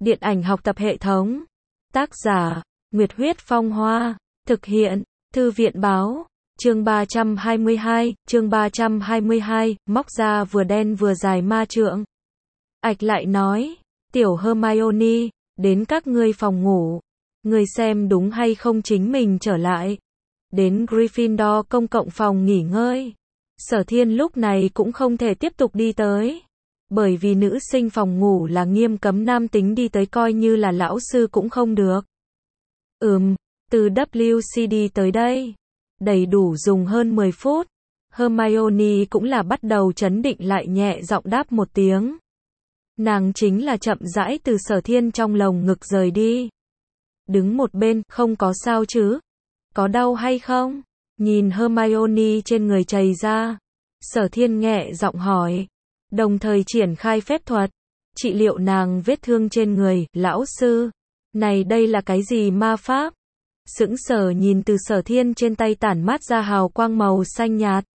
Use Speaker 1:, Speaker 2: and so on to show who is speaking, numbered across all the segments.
Speaker 1: Điện ảnh học tập hệ thống. Tác giả, Nguyệt Huyết Phong Hoa. Thực hiện, Thư viện Báo. Chương 322, móc ra vừa đen vừa dài ma trượng. Ạch lại nói, tiểu Hermione, đến các ngươi phòng ngủ. Ngươi xem đúng hay không chính mình trở lại. Đến Gryffindor công cộng phòng nghỉ ngơi. Sở Thiên lúc này cũng không thể tiếp tục đi tới. Bởi vì nữ sinh phòng ngủ là nghiêm cấm nam tính đi tới, coi như là lão sư cũng không được. Từ WCD tới đây. Đầy đủ dùng hơn 10 phút. Hermione cũng là bắt đầu trấn định lại, nhẹ giọng đáp một tiếng. Nàng chính là chậm rãi từ Sở Thiên trong lồng ngực rời đi. Đứng một bên, không có sao chứ? Có đau hay không? Nhìn Hermione trên người chảy ra. Sở Thiên nhẹ giọng hỏi. Đồng thời triển khai phép thuật. Trị liệu nàng vết thương trên người, lão sư. Này đây là cái gì ma pháp? Sững sờ nhìn từ Sở Thiên trên tay tản mát ra hào quang màu xanh nhạt.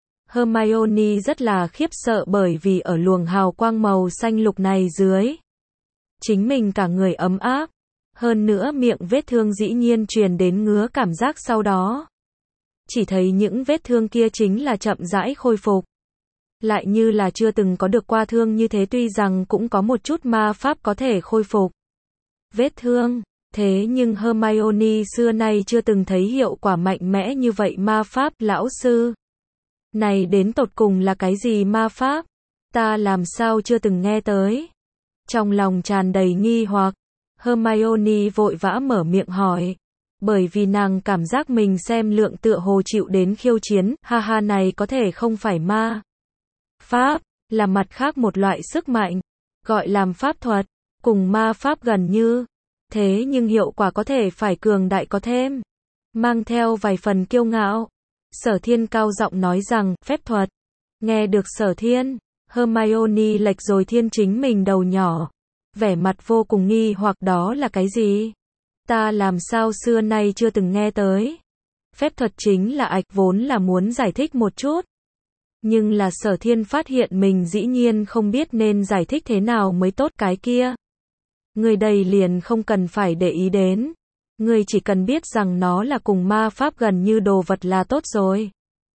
Speaker 1: Hermione rất là khiếp sợ bởi vì ở luồng hào quang màu xanh lục này dưới. Chính mình cả người ấm áp. Hơn nữa miệng vết thương dĩ nhiên truyền đến ngứa cảm giác sau đó. Chỉ thấy những vết thương kia chính là chậm rãi khôi phục. Lại như là chưa từng có được qua thương như thế, tuy rằng cũng có một chút ma pháp có thể khôi phục vết thương. Thế nhưng Hermione xưa nay chưa từng thấy hiệu quả mạnh mẽ như vậy ma pháp. Lão sư, này đến tột cùng là cái gì ma pháp? Ta làm sao chưa từng nghe tới? Trong lòng tràn đầy nghi hoặc, Hermione vội vã mở miệng hỏi. Bởi vì nàng cảm giác mình xem lượng tựa hồ chịu đến khiêu chiến, này có thể không phải ma pháp, là mặt khác một loại sức mạnh, gọi làm pháp thuật, cùng ma pháp gần như. Thế nhưng hiệu quả có thể phải cường đại có thêm. Mang theo vài phần kiêu ngạo. Sở Thiên cao giọng nói rằng, phép thuật. Nghe được Sở Thiên, Hermione lệch rồi thiên chính mình đầu nhỏ. Vẻ mặt vô cùng nghi hoặc, đó là cái gì? Ta làm sao xưa nay chưa từng nghe tới. Phép thuật chính là Ạch vốn là muốn giải thích một chút. Nhưng là Sở Thiên phát hiện mình dĩ nhiên không biết nên giải thích thế nào mới tốt. Cái kia, người đây liền không cần phải để ý đến. Người chỉ cần biết rằng nó là cùng ma pháp gần như đồ vật là tốt rồi.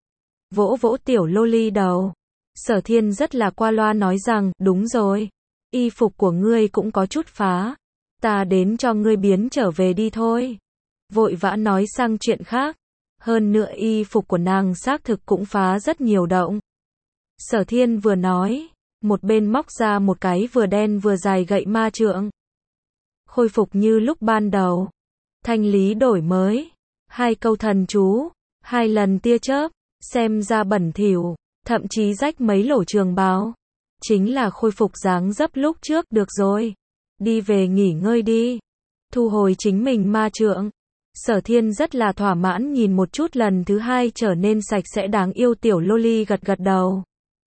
Speaker 1: Vỗ vỗ tiểu loli đầu. Sở Thiên rất là qua loa nói rằng, đúng rồi. Y phục của ngươi cũng có chút phá. Ta đến cho ngươi biến trở về đi thôi. Vội vã nói sang chuyện khác. Hơn nữa y phục của nàng xác thực cũng phá rất nhiều động. Sở Thiên vừa nói, một bên móc ra một cái vừa đen vừa dài gậy ma trượng. Khôi phục như lúc ban đầu. Thanh lý đổi mới. 2 câu thần chú. 2 lần tia chớp. Xem ra bẩn thỉu. Thậm chí rách mấy lỗ trường bào. Chính là khôi phục dáng dấp lúc trước. Được rồi. Đi về nghỉ ngơi đi. Thu hồi chính mình ma trượng. Sở Thiên rất là thỏa mãn nhìn một chút lần thứ 2 trở nên sạch sẽ đáng yêu tiểu loli gật gật đầu.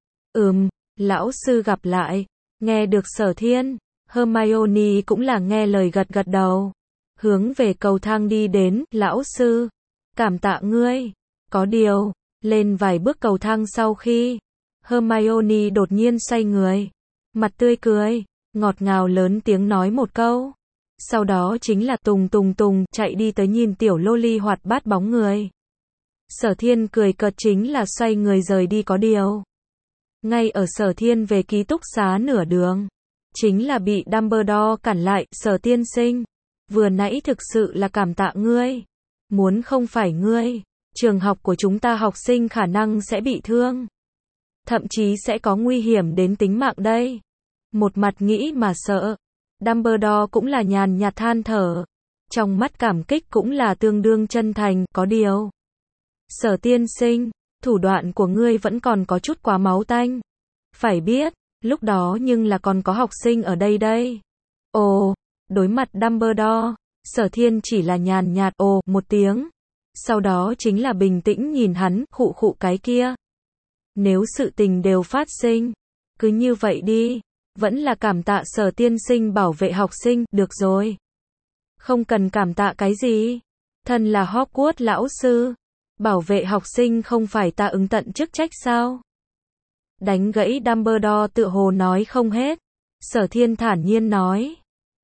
Speaker 1: Lão sư gặp lại. Nghe được Sở Thiên, Hermione cũng là nghe lời gật gật đầu. Hướng về cầu thang đi đến, lão sư. Cảm tạ ngươi. Có điều, lên vài bước cầu thang sau khi, Hermione đột nhiên xoay người. Mặt tươi cười, ngọt ngào lớn tiếng nói một câu. Sau đó chính là tùng tùng tùng, chạy đi tới nhìn tiểu loli hoạt bát bóng người. Sở Thiên cười cợt chính là xoay người rời đi. Có điều, ngay ở Sở Thiên về ký túc xá nửa đường, chính là bị Dumbledore cản lại. Sở tiên sinh, vừa nãy thực sự là cảm tạ ngươi. Muốn không phải ngươi, trường học của chúng ta học sinh khả năng sẽ bị thương. Thậm chí sẽ có nguy hiểm đến tính mạng đây. Một mặt nghĩ mà sợ. Dumbledore cũng là nhàn nhạt than thở. Trong mắt cảm kích cũng là tương đương chân thành. Có điều, Sở tiên sinh, thủ đoạn của ngươi vẫn còn có chút quá máu tanh. Phải biết, lúc đó nhưng là còn có học sinh ở đây đây. Ồ, đối mặt Dumbledore, Sở Thiên chỉ là nhàn nhạt ồ một tiếng. Sau đó chính là bình tĩnh nhìn hắn, khụ khụ cái kia. Nếu sự tình đều phát sinh, cứ như vậy đi. Vẫn là cảm tạ Sở tiên sinh bảo vệ học sinh. Được rồi. Không cần cảm tạ cái gì. Thân là Hogwarts lão sư. Bảo vệ học sinh không phải ta ứng tận chức trách sao? Đánh gãy Dumbledore tựa hồ nói không hết. Sở Thiên thản nhiên nói.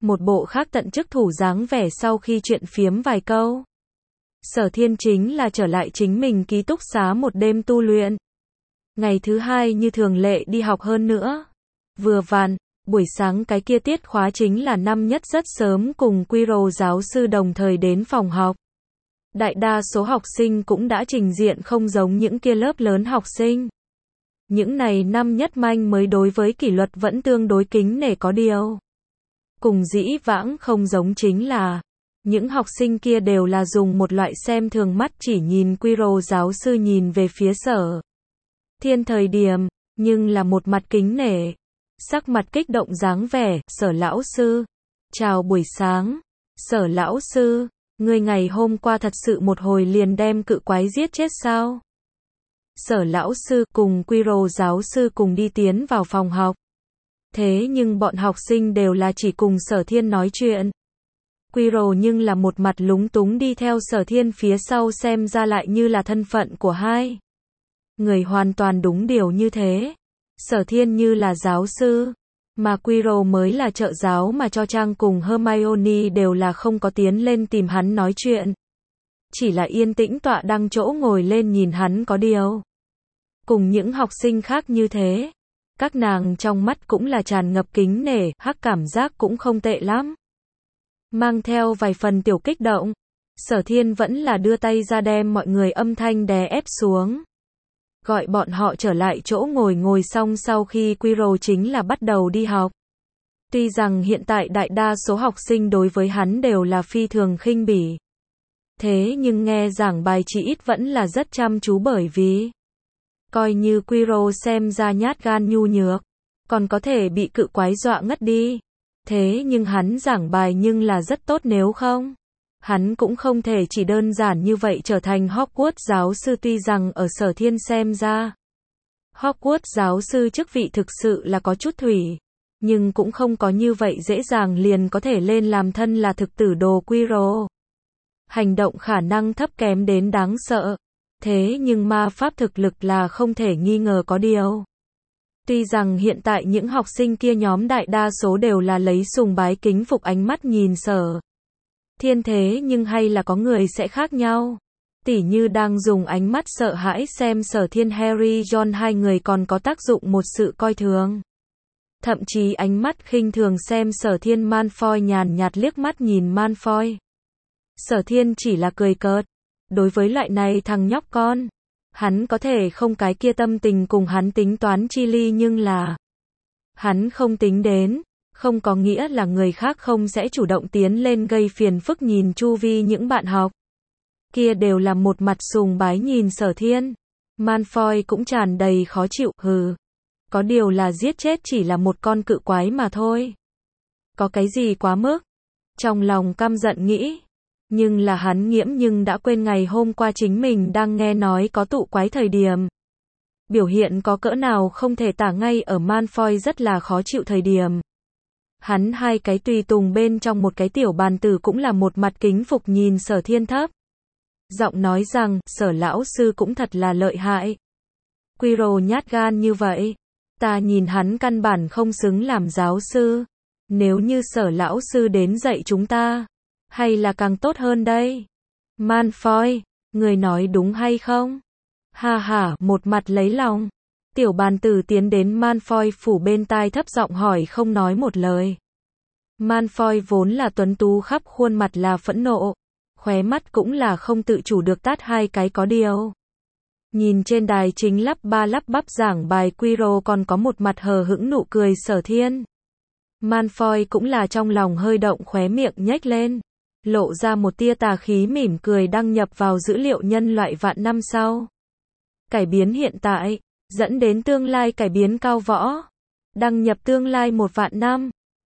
Speaker 1: Một bộ khác tận chức thủ dáng vẻ sau khi chuyện phiếm vài câu. Sở Thiên chính là trở lại chính mình ký túc xá một đêm tu luyện. Ngày thứ hai như thường lệ đi học hơn nữa. Vừa vặn, buổi sáng cái kia tiết khóa chính là năm nhất rất sớm cùng Quiro giáo sư đồng thời đến phòng học. Đại đa số học sinh cũng đã trình diện không giống những kia lớp lớn học sinh. Những này năm nhất manh mới đối với kỷ luật vẫn tương đối kính nể có điều. Cùng dĩ vãng không giống chính là, những học sinh kia đều là dùng một loại xem thường mắt chỉ nhìn Quiro giáo sư nhìn về phía Sở Thiên thời điểm, nhưng là một mặt kính nể. Sắc mặt kích động dáng vẻ, Sở lão sư. Chào buổi sáng. Sở lão sư, ngươi ngày hôm qua thật sự một hồi liền đem cự quái giết chết sao? Sở lão sư cùng Quiro giáo sư cùng đi tiến vào phòng học. Thế nhưng bọn học sinh đều là chỉ cùng Sở Thiên nói chuyện. Quiro nhưng là một mặt lúng túng đi theo Sở Thiên phía sau xem ra lại như là thân phận của hai người hoàn toàn đúng điều như thế. Sở Thiên như là giáo sư, mà Quiro mới là trợ giáo mà cho Trang cùng Hermione đều là không có tiến lên tìm hắn nói chuyện. Chỉ là yên tĩnh tọa đăng chỗ ngồi lên nhìn hắn có điều. Cùng những học sinh khác như thế, các nàng trong mắt cũng là tràn ngập kính nể, hắc cảm giác cũng không tệ lắm. Mang theo vài phần tiểu kích động, Sở Thiên vẫn là đưa tay ra đem mọi người âm thanh đè ép xuống. Gọi bọn họ trở lại chỗ ngồi xong sau khi Quiro chính là bắt đầu đi học. Tuy rằng hiện tại đại đa số học sinh đối với hắn đều là phi thường khinh bỉ. Thế nhưng nghe giảng bài chỉ ít vẫn là rất chăm chú bởi vì coi như Quiro xem ra nhát gan nhu nhược, còn có thể bị cự quái dọa ngất đi. Thế nhưng hắn giảng bài nhưng là rất tốt nếu không. Hắn cũng không thể chỉ đơn giản như vậy trở thành Hogwarts giáo sư tuy rằng ở Sở Thiên xem ra. Hogwarts giáo sư chức vị thực sự là có chút thủy. Nhưng cũng không có như vậy dễ dàng liền có thể lên làm thân là thực tử đồ Quiro. Hành động khả năng thấp kém đến đáng sợ. Thế nhưng ma pháp thực lực là không thể nghi ngờ có điều. Tuy rằng hiện tại những học sinh kia nhóm đại đa số đều là lấy sùng bái kính phục ánh mắt nhìn Sở Thiên thế nhưng hay là có người sẽ khác nhau. Tỉ như đang dùng ánh mắt sợ hãi xem Sở Thiên Harry John hai người còn có tác dụng một sự coi thường. Thậm chí ánh mắt khinh thường xem Sở Thiên Malfoy nhàn nhạt liếc mắt nhìn Malfoy. Sở Thiên chỉ là cười cợt. Đối với loại này thằng nhóc con, hắn có thể không cái kia tâm tình cùng hắn tính toán chi ly nhưng là hắn không tính đến, không có nghĩa là người khác không sẽ chủ động tiến lên gây phiền phức nhìn chu vi những bạn học. Kia đều là một mặt sùng bái nhìn Sở Thiên. Malfoy cũng tràn đầy khó chịu, hừ. Có điều là giết chết chỉ là một con cự quái mà thôi. Có cái gì quá mức? Trong lòng căm giận nghĩ. Nhưng là hắn nghiễm nhưng đã quên ngày hôm qua chính mình đang nghe nói có tụ quái thời điểm. Biểu hiện có cỡ nào không thể tả ngay ở Malfoy rất là khó chịu thời điểm. Hắn hai cái tùy tùng bên trong một cái tiểu bàn tử cũng là một mặt kính phục nhìn Sở Thiên thấp. Giọng nói rằng, Sở lão sư cũng thật là lợi hại. Quiro nhát gan như vậy. Ta nhìn hắn căn bản không xứng làm giáo sư. Nếu như Sở lão sư đến dạy chúng ta, hay là càng tốt hơn đây. Malfoy, người nói đúng hay không? Ha ha, một mặt lấy lòng. Tiểu bàn tử tiến đến Malfoy phủ bên tai thấp giọng hỏi không nói một lời. Malfoy vốn là tuấn tú khắp khuôn mặt là phẫn nộ. Khóe mắt cũng là không tự chủ được tát hai cái có điều. Nhìn trên đài chính lắp ba lắp bắp giảng bài Quiro còn có một mặt hờ hững nụ cười Sở Thiên. Malfoy cũng là trong lòng hơi động khóe miệng nhếch lên. Lộ ra một tia tà khí mỉm cười đăng nhập vào dữ liệu nhân loại vạn năm sau. Cải biến hiện tại, dẫn đến tương lai cải biến cao võ. Đăng nhập tương lai 1 vạn năm.